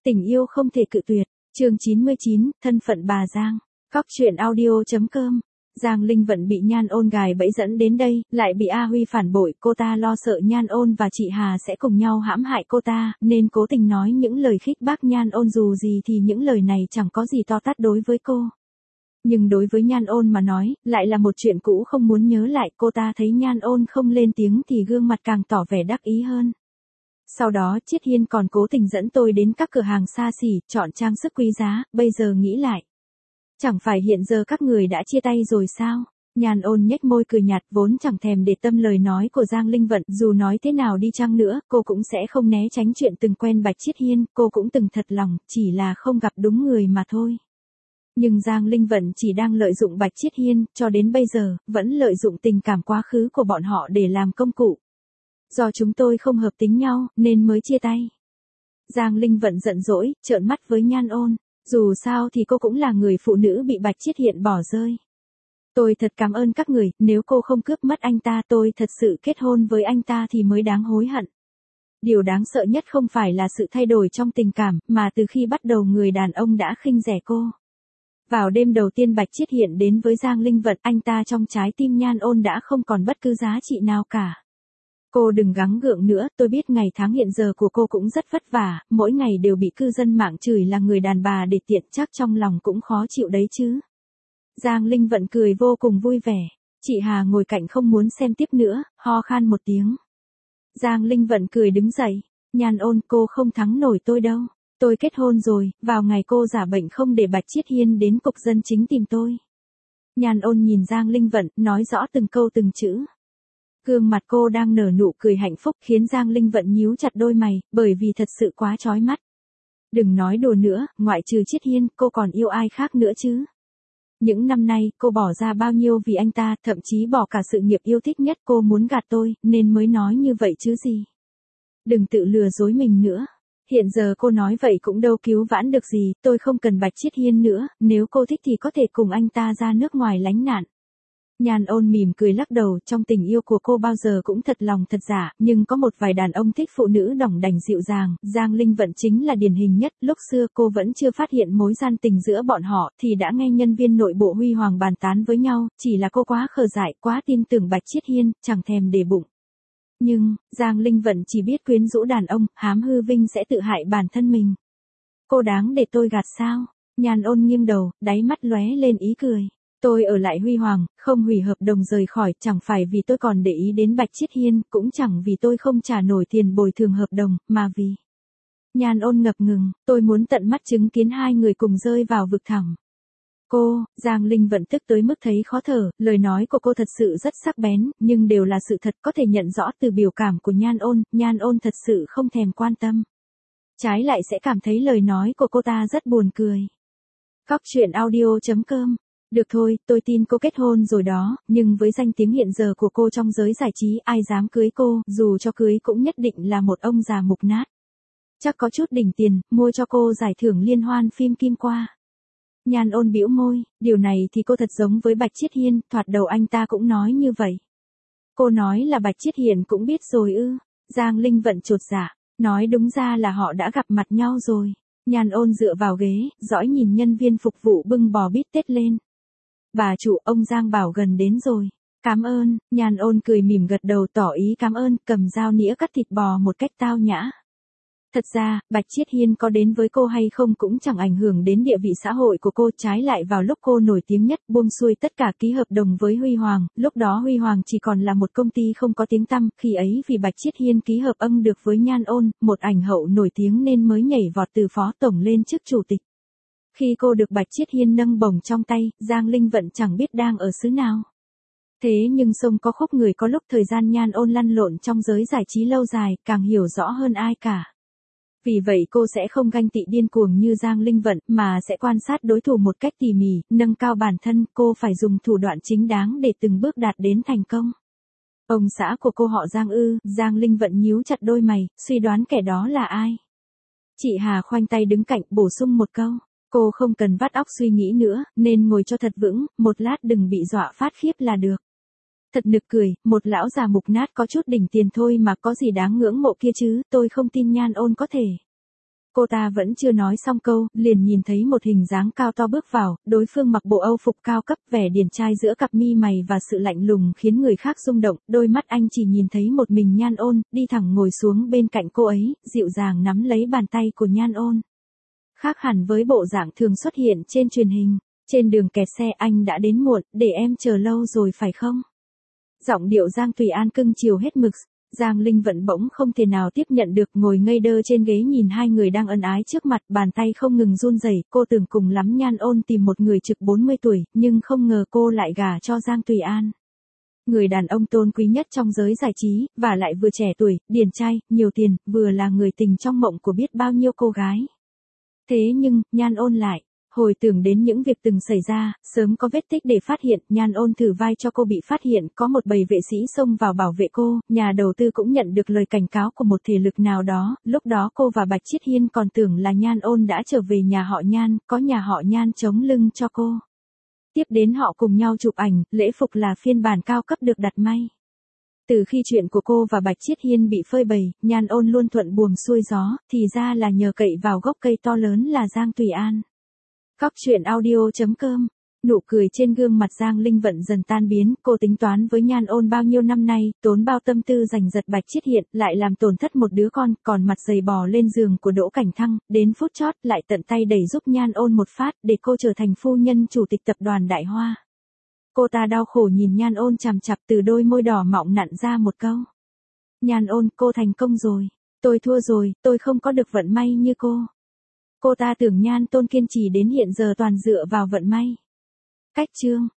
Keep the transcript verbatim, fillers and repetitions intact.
Tình yêu không thể cự tuyệt. Chương chín mươi chín, thân phận bà Giang. Cóc truyện audio chấm com. Giang Linh Vận bị Nhan Ôn gài bẫy dẫn đến đây, lại bị A Huy phản bội, cô ta lo sợ Nhan Ôn và chị Hà sẽ cùng nhau hãm hại cô ta, nên cố tình nói những lời khích bác Nhan Ôn, dù gì thì những lời này chẳng có gì to tát đối với cô. Nhưng đối với Nhan Ôn mà nói, lại là một chuyện cũ không muốn nhớ lại, cô ta thấy Nhan Ôn không lên tiếng thì gương mặt càng tỏ vẻ đắc ý hơn. Sau đó Chiết Hiên còn cố tình dẫn tôi đến các cửa hàng xa xỉ, chọn trang sức quý giá, bây giờ nghĩ lại. Chẳng phải hiện giờ các người đã chia tay rồi sao? Nhan Ôn nhếch môi cười nhạt, vốn chẳng thèm để tâm lời nói của Giang Linh Vận, dù nói thế nào đi chăng nữa, cô cũng sẽ không né tránh chuyện từng quen Bạch Chiết Hiên, cô cũng từng thật lòng, chỉ là không gặp đúng người mà thôi. Nhưng Giang Linh Vận chỉ đang lợi dụng Bạch Chiết Hiên, cho đến bây giờ, vẫn lợi dụng tình cảm quá khứ của bọn họ để làm công cụ. Do chúng tôi không hợp tính nhau, nên mới chia tay. Giang Linh Vận giận dỗi, trợn mắt với Nhan Ôn. Dù sao thì cô cũng là người phụ nữ bị Bạch Chiết Hiên bỏ rơi. Tôi thật cảm ơn các người, nếu cô không cướp mất anh ta, tôi thật sự kết hôn với anh ta thì mới đáng hối hận. Điều đáng sợ nhất không phải là sự thay đổi trong tình cảm, mà từ khi bắt đầu người đàn ông đã khinh rẻ cô. Vào đêm đầu tiên Bạch Chiết Hiên đến với Giang Linh Vận, anh ta trong trái tim Nhan Ôn đã không còn bất cứ giá trị nào cả. Cô đừng gắng gượng nữa, tôi biết ngày tháng hiện giờ của cô cũng rất vất vả, mỗi ngày đều bị cư dân mạng chửi là người đàn bà để tiện, chắc trong lòng cũng khó chịu đấy chứ. Giang Linh Vận cười vô cùng vui vẻ. Chị Hà ngồi cạnh không muốn xem tiếp nữa, ho khan một tiếng. Giang Linh Vận cười đứng dậy. Nhan Ôn, cô không thắng nổi tôi đâu. Tôi kết hôn rồi, vào ngày cô giả bệnh không để Bạch Chiết Hiên đến cục dân chính tìm tôi. Nhan Ôn nhìn Giang Linh Vận, nói rõ từng câu từng chữ. Gương mặt cô đang nở nụ cười hạnh phúc, khiến Giang Linh Vận nhíu chặt đôi mày, bởi vì thật sự quá chói mắt. Đừng nói đùa nữa, ngoại trừ Chiết Hiên, cô còn yêu ai khác nữa chứ? Những năm nay, cô bỏ ra bao nhiêu vì anh ta, thậm chí bỏ cả sự nghiệp yêu thích nhất, cô muốn gạt tôi, nên mới nói như vậy chứ gì. Đừng tự lừa dối mình nữa. Hiện giờ cô nói vậy cũng đâu cứu vãn được gì, tôi không cần Bạch Chiết Hiên nữa, nếu cô thích thì có thể cùng anh ta ra nước ngoài lánh nạn. Nhan Ôn mỉm cười lắc đầu, trong tình yêu của cô bao giờ cũng thật lòng thật giả, nhưng có một vài đàn ông thích phụ nữ đỏng đành dịu dàng, Giang Linh Vận chính là điển hình nhất, lúc xưa cô vẫn chưa phát hiện mối gian tình giữa bọn họ, thì đã nghe nhân viên nội bộ Huy Hoàng bàn tán với nhau, chỉ là cô quá khờ dại, quá tin tưởng Bạch Chiết Hiên, chẳng thèm để bụng. Nhưng, Giang Linh Vận chỉ biết quyến rũ đàn ông, hám hư vinh sẽ tự hại bản thân mình. Cô đáng để tôi gạt sao? Nhan Ôn nghiêng đầu, đáy mắt lóe lên ý cười. Tôi ở lại Huy Hoàng, không hủy hợp đồng rời khỏi, chẳng phải vì tôi còn để ý đến Bạch Chiết Hiên, cũng chẳng vì tôi không trả nổi tiền bồi thường hợp đồng, mà vì... Nhan Ôn ngập ngừng, tôi muốn tận mắt chứng kiến hai người cùng rơi vào vực thẳm. Cô, Giang Linh Vận tức tới mức thấy khó thở, lời nói của cô thật sự rất sắc bén, nhưng đều là sự thật, có thể nhận rõ từ biểu cảm của Nhan Ôn, Nhan Ôn thật sự không thèm quan tâm. Trái lại sẽ cảm thấy lời nói của cô ta rất buồn cười. Cóc truyện audio chấm com. Được thôi, tôi tin cô kết hôn rồi đó, nhưng với danh tiếng hiện giờ của cô trong giới giải trí, ai dám cưới cô, dù cho cưới cũng nhất định là một ông già mục nát. Chắc có chút đỉnh tiền, mua cho cô giải thưởng liên hoan phim Kim Qua. Nhan Ôn bĩu môi, điều này thì cô thật giống với Bạch Chiết Hiên, thoạt đầu anh ta cũng nói như vậy. Cô nói là Bạch Chiết Hiên cũng biết rồi ư? Giang Linh Vận chột dạ, nói đúng ra là họ đã gặp mặt nhau rồi. Nhan Ôn dựa vào ghế, dõi nhìn nhân viên phục vụ bưng bò bít tết lên. Bà chủ, ông Giang bảo gần đến rồi. Cảm ơn. Nhan Ôn cười mỉm gật đầu tỏ ý cảm ơn, cầm dao nĩa cắt thịt bò một cách tao nhã. Thật ra, Bạch Chiết Hiên có đến với cô hay không cũng chẳng ảnh hưởng đến địa vị xã hội của cô, trái lại vào lúc cô nổi tiếng nhất, buông xuôi tất cả ký hợp đồng với Huy Hoàng, lúc đó Huy Hoàng chỉ còn là một công ty không có tiếng tăm, khi ấy vì Bạch Chiết Hiên ký hợp âm được với Nhan Ôn, một ảnh hậu nổi tiếng nên mới nhảy vọt từ phó tổng lên chức chủ tịch. Khi cô được Bạch Chiết Hiên nâng bổng trong tay, Giang Linh Vận chẳng biết đang ở xứ nào. Thế nhưng sông có khúc người có lúc thời gian Nhan Ôn lăn lộn trong giới giải trí lâu dài, càng hiểu rõ hơn ai cả. Vì vậy cô sẽ không ganh tị điên cuồng như Giang Linh Vận, mà sẽ quan sát đối thủ một cách tỉ mỉ, nâng cao bản thân, cô phải dùng thủ đoạn chính đáng để từng bước đạt đến thành công. Ông xã của cô họ Giang ư? Giang Linh Vận nhíu chặt đôi mày, suy đoán kẻ đó là ai. Chị Hà khoanh tay đứng cạnh, bổ sung một câu. Cô không cần vắt óc suy nghĩ nữa, nên ngồi cho thật vững, một lát đừng bị dọa phát khiếp là được. Thật nực cười, một lão già mục nát có chút đỉnh tiền thôi mà có gì đáng ngưỡng mộ kia chứ, tôi không tin Nhan Ôn có thể. Cô ta vẫn chưa nói xong câu, liền nhìn thấy một hình dáng cao to bước vào, đối phương mặc bộ Âu phục cao cấp, vẻ điển trai giữa cặp mi mày và sự lạnh lùng khiến người khác rung động, đôi mắt anh chỉ nhìn thấy một mình Nhan Ôn, đi thẳng ngồi xuống bên cạnh cô ấy, dịu dàng nắm lấy bàn tay của Nhan Ôn. Khác hẳn với bộ dạng thường xuất hiện trên truyền hình, trên đường kẹt xe anh đã đến muộn, để em chờ lâu rồi phải không? Giọng điệu Giang Tùy An cưng chiều hết mực. Giang Linh Vận bỗng không thể nào tiếp nhận được, ngồi ngây đơ trên ghế nhìn hai người đang ân ái trước mặt, bàn tay không ngừng run rẩy. Cô tưởng cùng lắm Nhan Ôn tìm một người trực bốn mươi tuổi, nhưng không ngờ cô lại gả cho Giang Tùy An. Người đàn ông tôn quý nhất trong giới giải trí, và lại vừa trẻ tuổi, điển trai, nhiều tiền, vừa là người tình trong mộng của biết bao nhiêu cô gái. Thế nhưng, Nhan Ôn lại hồi tưởng đến những việc từng xảy ra, sớm có vết tích để phát hiện, Nhan Ôn thử vai cho cô bị phát hiện, có một bầy vệ sĩ xông vào bảo vệ cô, nhà đầu tư cũng nhận được lời cảnh cáo của một thể lực nào đó, lúc đó cô và Bạch Chiết Hiên còn tưởng là Nhan Ôn đã trở về nhà họ Nhan, có nhà họ Nhan chống lưng cho cô. Tiếp đến họ cùng nhau chụp ảnh, lễ phục là phiên bản cao cấp được đặt may. Từ khi chuyện của cô và Bạch Chiết Hiên bị phơi bày, Nhan Ôn luôn thuận buồm xuôi gió, thì ra là nhờ cậy vào gốc cây to lớn là Giang Tùy An. Cóc truyện audio chấm com. Nụ cười trên gương mặt Giang Linh Vận dần tan biến, cô tính toán với Nhan Ôn bao nhiêu năm nay, tốn bao tâm tư giành giật Bạch Chiết Hiên, lại làm tổn thất một đứa con, còn mặt dày bò lên giường của Đỗ Cảnh Thăng, đến phút chót lại tận tay đẩy giúp Nhan Ôn một phát, để cô trở thành phu nhân chủ tịch tập đoàn Đại Hoa. Cô ta đau khổ nhìn Nhan Ôn chằm chằm, từ đôi môi đỏ mọng nặn ra một câu. Nhan Ôn, cô thành công rồi. Tôi thua rồi, tôi không có được vận may như cô. Cô ta tưởng Nhan Tôn kiên trì đến hiện giờ toàn dựa vào vận may. Cách chương